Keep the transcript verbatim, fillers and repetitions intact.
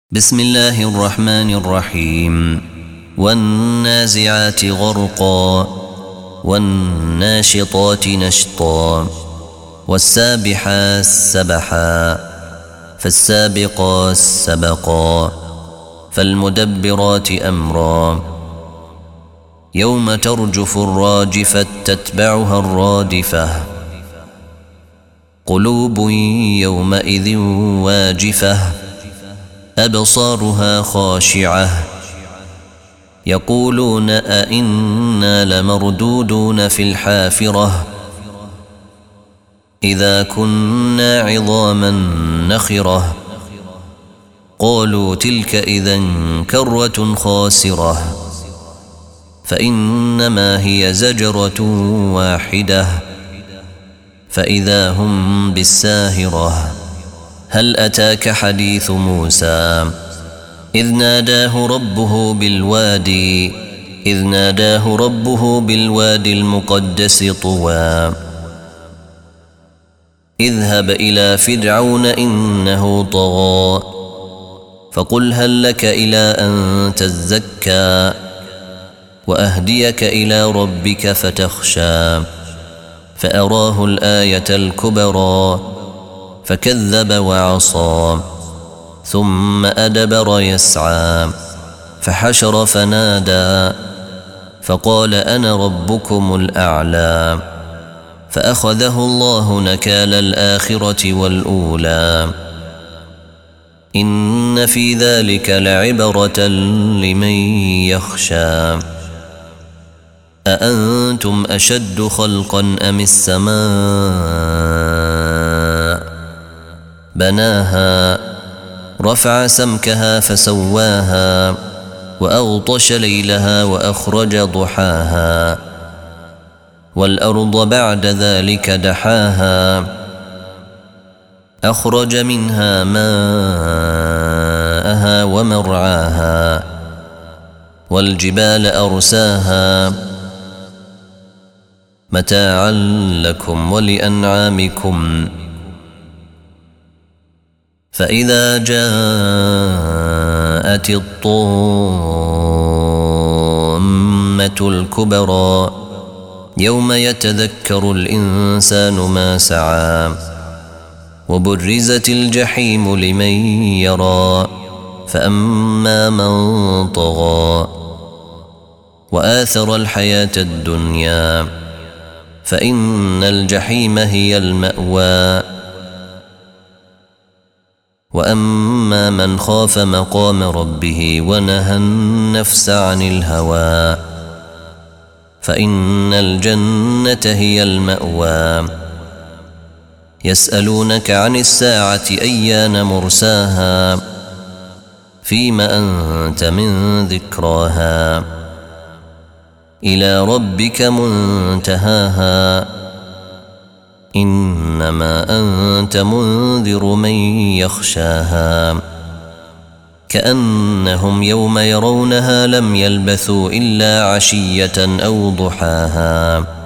بسم الله الرحمن الرحيم والنازعات غرقا والناشطات نشطا والسابحات سبحا فالسابقات سبقا فالمدبرات أمرا يوم ترجف الراجفة تتبعها الرادفة قلوب يومئذ واجفة أبصارها خاشعة يقولون أئنا لمردودون في الحافرة إذا كنا عظاما نخرة قالوا تلك إذا كرة خاسرة فإنما هي زجرة واحدة فإذا هم بالساهرة هل أتاك حديث موسى إذ ناداه ربه بالوادي إذ ناداه ربه بالوادي المقدس طوى اذهب إلى فرعون إنه طغى فقل هل لك إلى أن تزكى وأهديك إلى ربك فتخشى فأراه الآية الكبرى فكذب وعصى ثم أدبر يسعى فحشر فنادى فقال أنا ربكم الأعلى فأخذه الله نكال الآخرة والأولى إن في ذلك لعبرة لمن يخشى أأنتم أشد خلقا أم السماء بناها رفع سمكها فسواها وأغطش ليلها وأخرج ضحاها والأرض بعد ذلك دحاها أخرج منها ماءها ومرعاها والجبال أرساها متاعا لكم ولأنعامكم فإذا جاءت الطامة الكبرى يوم يتذكر الإنسان ما سعى وبرزت الجحيم لمن يرى فأما من طغى وآثر الحياة الدنيا فإن الجحيم هي المأوى وأما من خاف مقام ربه ونهى النفس عن الهوى فإن الجنة هي المأوى يسألونك عن الساعة أيان مرساها فيم أنت من ذكراها إلى ربك منتهاها إنما أنت منذر من يخشاها كأنهم يوم يرونها لم يلبثوا إلا عشية أو ضحاها